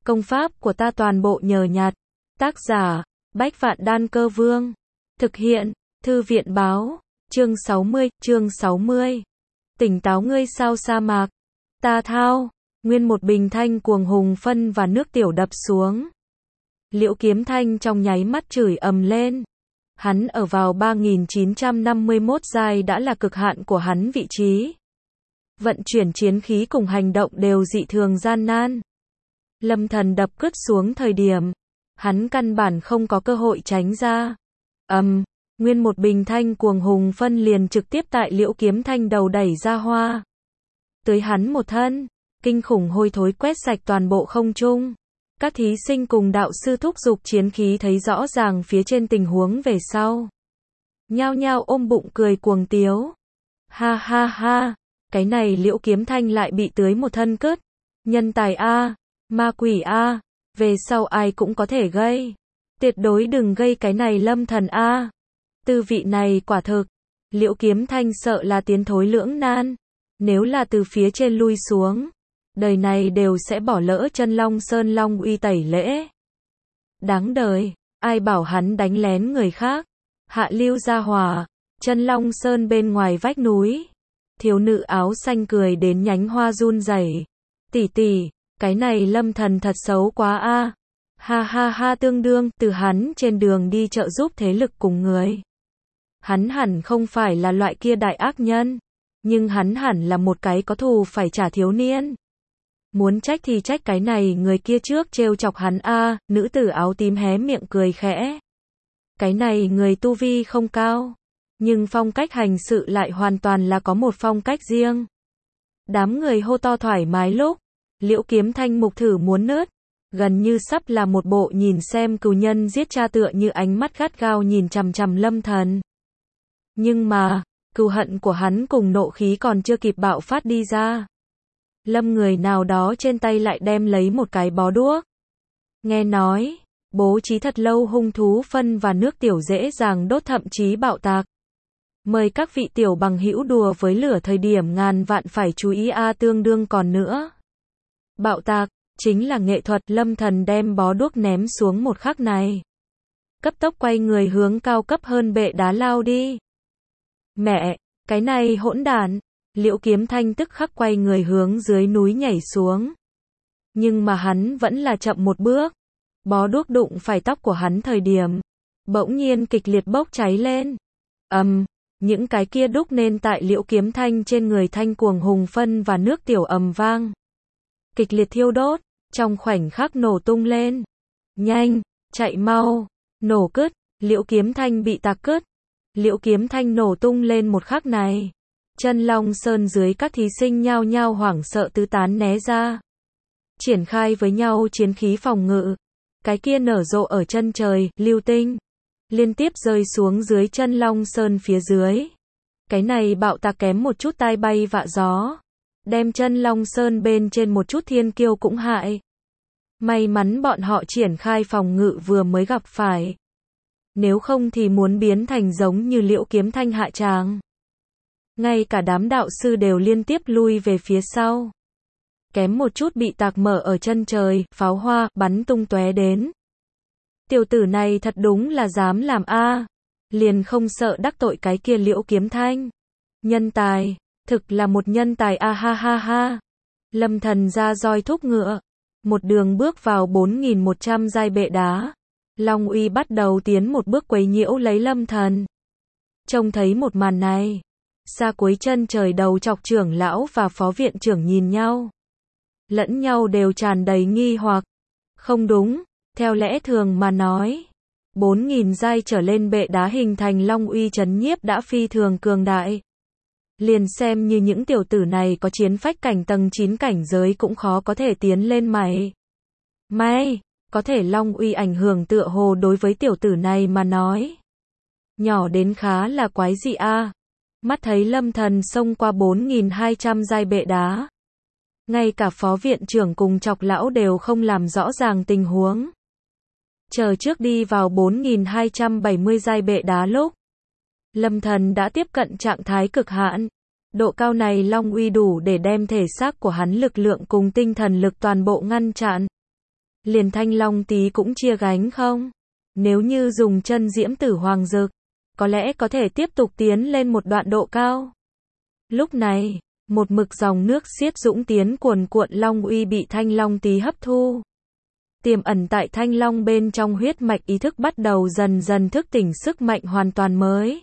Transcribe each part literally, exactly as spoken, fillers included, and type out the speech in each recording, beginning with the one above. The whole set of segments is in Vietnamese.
Công pháp của ta toàn bộ nhờ nhặt. Tác giả, Bách Vạn Đan Cơ Vương. Thực hiện, Thư viện Báo. Chương sáu mươi, chương sáu mươi. Tỉnh táo ngươi sao sa mạc. Ta thao. Nguyên một bình thanh cuồng hùng phân và nước tiểu đập xuống. Liễu Kiếm Thanh trong nháy mắt chửi ầm lên. Hắn ở vào ba nghìn chín trăm năm mươi mốt giai đã là cực hạn của hắn vị trí. Vận chuyển chiến khí cùng hành động đều dị thường gian nan. Lâm Thần đập cứt xuống thời điểm, hắn căn bản không có cơ hội tránh ra. Ầm, um, nguyên một bình thanh cuồng hùng phân liền trực tiếp tại Liễu Kiếm Thanh đầu đẩy ra hoa. Tới hắn một thân, kinh khủng hôi thối quét sạch toàn bộ không trung. Các thí sinh cùng đạo sư thúc giục chiến khí thấy rõ ràng phía trên tình huống về sau. Nhao nhao ôm bụng cười cuồng tiếu. Ha ha ha, cái này Liễu Kiếm Thanh lại bị tưới một thân cứt. Nhân tài a, ma quỷ a, về sau ai cũng có thể gây. Tuyệt đối đừng gây cái này Lâm Thần a. Tư vị này quả thực, Liễu Kiếm Thanh sợ là tiến thối lưỡng nan. Nếu là từ phía trên lui xuống, đời này đều sẽ bỏ lỡ Chân Long Sơn Long uy tẩy lễ. Đáng đời, ai bảo hắn đánh lén người khác. Hạ lưu gia hòa, Chân Long Sơn bên ngoài vách núi. Thiếu nữ áo xanh cười đến nhánh hoa run rẩy. Tỷ tỷ, cái này Lâm Thần thật xấu quá a. Ha ha ha, tương đương, từ hắn trên đường đi trợ giúp thế lực cùng người. Hắn hẳn không phải là loại kia đại ác nhân, nhưng hắn hẳn là một cái có thù phải trả thiếu niên. Muốn trách thì trách cái này người kia trước trêu chọc hắn a. Nữ tử áo tím hé miệng cười khẽ. Cái này người tu vi không cao, nhưng phong cách hành sự lại hoàn toàn là có một phong cách riêng. Đám người hô to thoải mái lúc, Liễu Kiếm Thanh mục thử muốn nứt, gần như sắp là một bộ nhìn xem cừu nhân giết cha tựa như ánh mắt gắt gao nhìn chằm chằm Lâm Thần. Nhưng mà, cừu hận của hắn cùng nộ khí còn chưa kịp bạo phát đi ra. Lâm người nào đó trên tay lại đem lấy một cái bó đuốc. Nghe nói, bố trí thật lâu hung thú phân và nước tiểu dễ dàng đốt thậm chí bạo tạc. Mời các vị tiểu bằng hữu đùa với lửa thời điểm ngàn vạn phải chú ý a. Tương đương còn nữa. Bạo tạc, chính là nghệ thuật. Lâm Thần đem bó đuốc ném xuống một khắc này. Cấp tốc quay người hướng cao cấp hơn bệ đá lao đi. Mẹ, cái này hỗn đản. Liễu Kiếm Thanh tức khắc quay người hướng dưới núi nhảy xuống. Nhưng mà hắn vẫn là chậm một bước. Bó đuốc đụng phải tóc của hắn thời điểm, bỗng nhiên kịch liệt bốc cháy lên. Ầm, um, những cái kia đúc nên tại Liễu Kiếm Thanh trên người thanh cuồng hùng phân và nước tiểu ầm vang. Kịch liệt thiêu đốt, trong khoảnh khắc nổ tung lên. Nhanh, chạy mau, nổ cứt, Liễu Kiếm Thanh bị tạc cứt. Liễu Kiếm Thanh nổ tung lên một khắc này. Chân Long Sơn dưới các thí sinh nhao nhao hoảng sợ tứ tán né ra. Triển khai với nhau chiến khí phòng ngự. Cái kia nở rộ ở chân trời, lưu tinh. Liên tiếp rơi xuống dưới Chân Long Sơn phía dưới. Cái này bạo tạc kém một chút tai bay vạ gió. Đem Chân Long Sơn bên trên một chút thiên kiêu cũng hại. May mắn bọn họ triển khai phòng ngự vừa mới gặp phải. Nếu không thì muốn biến thành giống như Liễu Kiếm Thanh hạ tràng. Ngay cả đám đạo sư đều liên tiếp lui về phía sau. Kém một chút bị tạc mở ở chân trời, pháo hoa bắn tung tóe đến. Tiểu tử này thật đúng là dám làm a, liền không sợ đắc tội cái kia Liễu Kiếm Thanh. Nhân tài, thực là một nhân tài a ha ha ha. Lâm Thần ra roi thúc ngựa, một đường bước vào bốn nghìn một trăm giai bệ đá. Long uy bắt đầu tiến một bước quấy nhiễu lấy Lâm Thần. Trông thấy một màn này, xa cuối chân trời đầu chọc trưởng lão và phó viện trưởng nhìn nhau. Lẫn nhau đều tràn đầy nghi hoặc. Không đúng, theo lẽ thường mà nói, bốn nghìn giai trở lên bệ đá hình thành long uy trấn nhiếp đã phi thường cường đại. Liền xem như những tiểu tử này có chiến phách cảnh tầng chín cảnh giới cũng khó có thể tiến lên mảy may, có thể long uy ảnh hưởng tựa hồ đối với tiểu tử này mà nói. Nhỏ đến khá là quái dị a. Mắt thấy Lâm Thần xông qua bốn nghìn hai trăm giai bệ đá. Ngay cả phó viện trưởng cùng chọc lão đều không làm rõ ràng tình huống. Chờ trước đi vào bốn nghìn hai trăm bảy mươi giai bệ đá lúc, Lâm Thần đã tiếp cận trạng thái cực hạn. Độ cao này long uy đủ để đem thể xác của hắn lực lượng cùng tinh thần lực toàn bộ ngăn chặn. liền thanh long tí cũng chia gánh không? Nếu như dùng chân diễm tử hoàng dực, có lẽ có thể tiếp tục tiến lên một đoạn độ cao. Lúc này, một mực dòng nước xiết dũng tiến cuồn cuộn long uy bị thanh long tí hấp thu. Tiềm ẩn tại thanh long bên trong huyết mạch ý thức bắt đầu dần dần thức tỉnh sức mạnh hoàn toàn mới.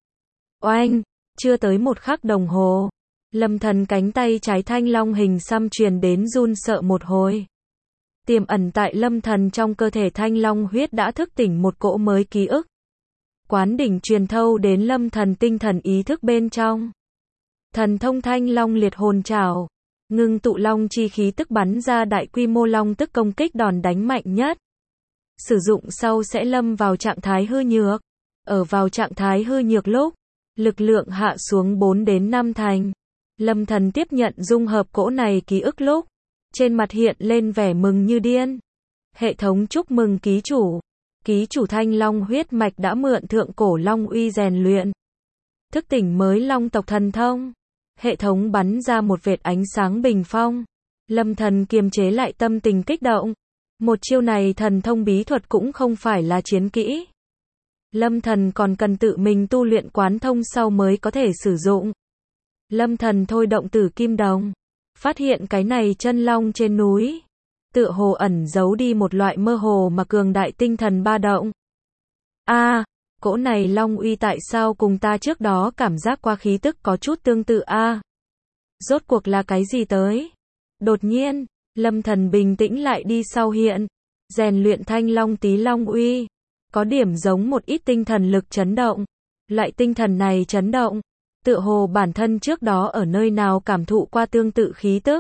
Oanh, chưa tới một khắc đồng hồ, Lâm Thần cánh tay trái thanh long hình xăm truyền đến run sợ một hồi. Tiềm ẩn tại Lâm Thần trong cơ thể thanh long huyết đã thức tỉnh một cỗ mới ký ức. Quán đỉnh truyền thâu đến Lâm Thần tinh thần ý thức bên trong. Thần thông thanh long liệt hồn trảo, ngưng tụ long chi khí tức bắn ra đại quy mô long tức công kích đòn đánh mạnh nhất. Sử dụng sau sẽ lâm vào trạng thái hư nhược. Ở vào trạng thái hư nhược lúc, lực lượng hạ xuống bốn đến năm thành. Lâm Thần tiếp nhận dung hợp cỗ này ký ức lúc, trên mặt hiện lên vẻ mừng như điên. Hệ thống chúc mừng ký chủ. Ký chủ thanh long huyết mạch đã mượn thượng cổ long uy rèn luyện. Thức tỉnh mới long tộc thần thông. Hệ thống bắn ra một vệt ánh sáng bình phong. Lâm Thần kiềm chế lại tâm tình kích động. Một chiêu này thần thông bí thuật cũng không phải là chiến kỹ. Lâm Thần còn cần tự mình tu luyện quán thông sau mới có thể sử dụng. Lâm Thần thôi động tử kim đồng. Phát hiện cái này chân long trên núi. Tựa hồ ẩn giấu đi một loại mơ hồ mà cường đại tinh thần ba động. A, à, cỗ này long uy tại sao cùng ta trước đó cảm giác qua khí tức có chút tương tự a? À, rốt cuộc là cái gì tới? Đột nhiên, Lâm Thần bình tĩnh lại đi sau hiện, rèn luyện thanh long tí long uy, có điểm giống một ít tinh thần lực chấn động. Loại tinh thần này chấn động, tựa hồ bản thân trước đó ở nơi nào cảm thụ qua tương tự khí tức.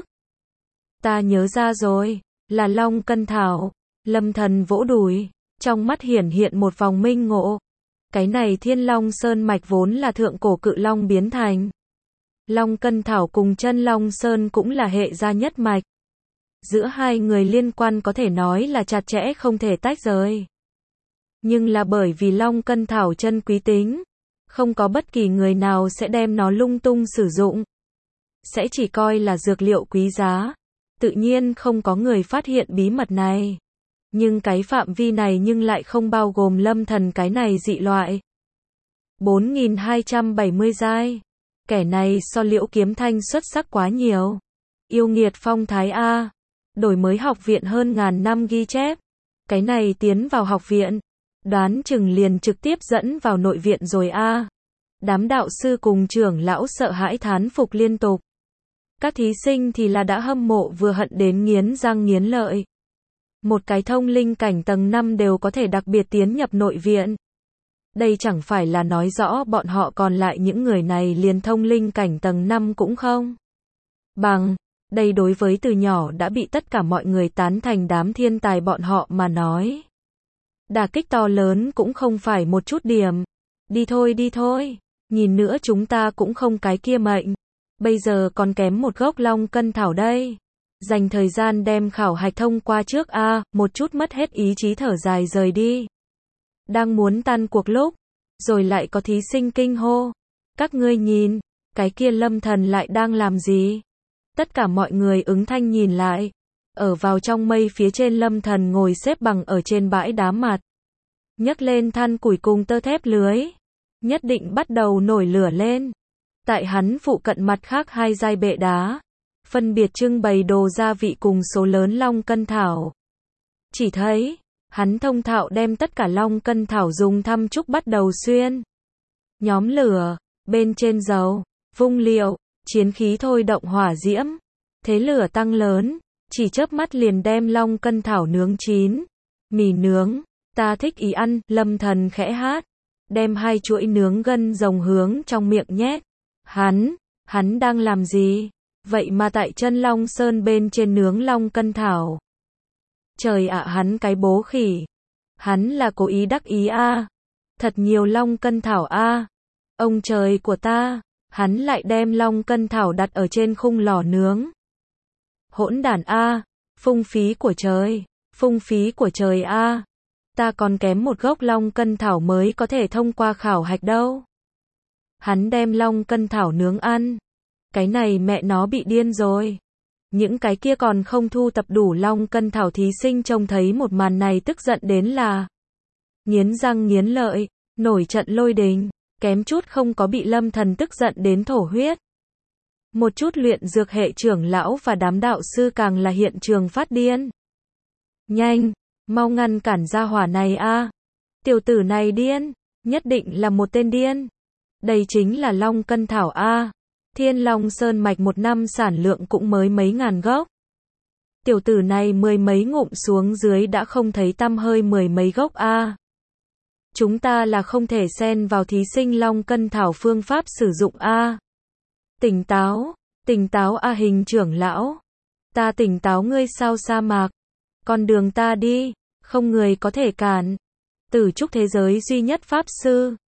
Ta nhớ ra rồi, là long cân thảo. Lâm Thần vỗ đùi, trong mắt hiển hiện một vòng minh ngộ. Cái này Thiên Long Sơn mạch vốn là thượng cổ cự long biến thành. Long cân thảo cùng chân Long Sơn cũng là hệ gia nhất mạch. Giữa hai người liên quan có thể nói là chặt chẽ không thể tách rời. Nhưng là bởi vì long cân thảo chân quý tính, không có bất kỳ người nào sẽ đem nó lung tung sử dụng. Sẽ chỉ coi là dược liệu quý giá. Tự nhiên không có người phát hiện bí mật này. Nhưng cái phạm vi này nhưng lại không bao gồm Lâm Thần cái này dị loại. bốn nghìn hai trăm bảy mươi giai. Kẻ này so Liễu Kiếm Thanh xuất sắc quá nhiều. Yêu nghiệt phong thái A. Đổi mới học viện hơn ngàn năm ghi chép. Cái này tiến vào học viện. Đoán chừng liền trực tiếp dẫn vào nội viện rồi A. Đám đạo sư cùng trưởng lão sợ hãi thán phục liên tục. Các thí sinh thì là đã hâm mộ vừa hận đến nghiến răng nghiến lợi. Một cái thông linh cảnh tầng năm đều có thể đặc biệt tiến nhập nội viện. Đây chẳng phải là nói rõ bọn họ còn lại những người này liền thông linh cảnh tầng năm cũng không. Bằng, đây đối với từ nhỏ đã bị tất cả mọi người tán thành đám thiên tài bọn họ mà nói. Đả kích to lớn cũng không phải một chút điểm. Đi thôi đi thôi, nhìn nữa chúng ta cũng không cái kia mệnh. Bây giờ còn kém một gốc long cân thảo đây. Dành thời gian đem khảo hạch thông qua trước a, à, một chút mất hết ý chí thở dài rời đi. Đang muốn tan cuộc lúc, rồi lại có thí sinh kinh hô. Các ngươi nhìn, cái kia Lâm Thần lại đang làm gì? Tất cả mọi người ứng thanh nhìn lại. Ở vào trong mây phía trên Lâm Thần ngồi xếp bằng ở trên bãi đá mặt. Nhấc lên than củi cùng tơ thép lưới. Nhất định bắt đầu nổi lửa lên. Tại hắn phụ cận mặt khác hai giai bệ đá. Phân biệt trưng bày đồ gia vị cùng số lớn long cân thảo. Chỉ thấy, hắn thông thạo đem tất cả long cân thảo dùng thăm trúc bắt đầu xuyên. Nhóm lửa, bên trên dầu, vung liệu, chiến khí thôi động hỏa diễm. Thế lửa tăng lớn, chỉ chớp mắt liền đem long cân thảo nướng chín. Mì nướng, ta thích ý ăn, Lâm Thần khẽ hát. Đem hai chuỗi nướng gân rồng hướng trong miệng nhét. Hắn, hắn đang làm gì? Vậy mà tại chân Long Sơn bên trên nướng long cân thảo. Trời ạ, hắn cái bố khỉ. Hắn là cố ý đắc ý a. À. Thật nhiều long cân thảo a. À. Ông trời của ta, hắn lại đem long cân thảo đặt ở trên khung lò nướng. Hỗn đản a, à. Phung phí của trời, phung phí của trời a. À. Ta còn kém một gốc long cân thảo mới có thể thông qua khảo hạch đâu. Hắn đem long cân thảo nướng ăn. Cái này mẹ nó bị điên rồi. Những cái kia còn không thu tập đủ long cân thảo thí sinh trông thấy một màn này tức giận đến là nghiến răng nghiến lợi, nổi trận lôi đình, kém chút không có bị Lâm Thần tức giận đến thổ huyết. Một chút luyện dược hệ trưởng lão và đám đạo sư càng là hiện trường phát điên. Nhanh, mau ngăn cản gia hỏa này a. Tiểu tử này điên, nhất định là một tên điên. Đây chính là long cân thảo a. Thiên Long Sơn mạch một năm sản lượng cũng mới mấy ngàn gốc. Tiểu tử này mười mấy ngụm xuống dưới đã không thấy tăm hơi mười mấy gốc a. Chúng ta là không thể xen vào thí sinh long cân thảo phương pháp sử dụng a. Tỉnh táo, tỉnh táo a hình trưởng lão. Ta tỉnh táo ngươi sao sa mạc. Con đường ta đi, không người có thể cản. Tử trúc thế giới duy nhất pháp sư.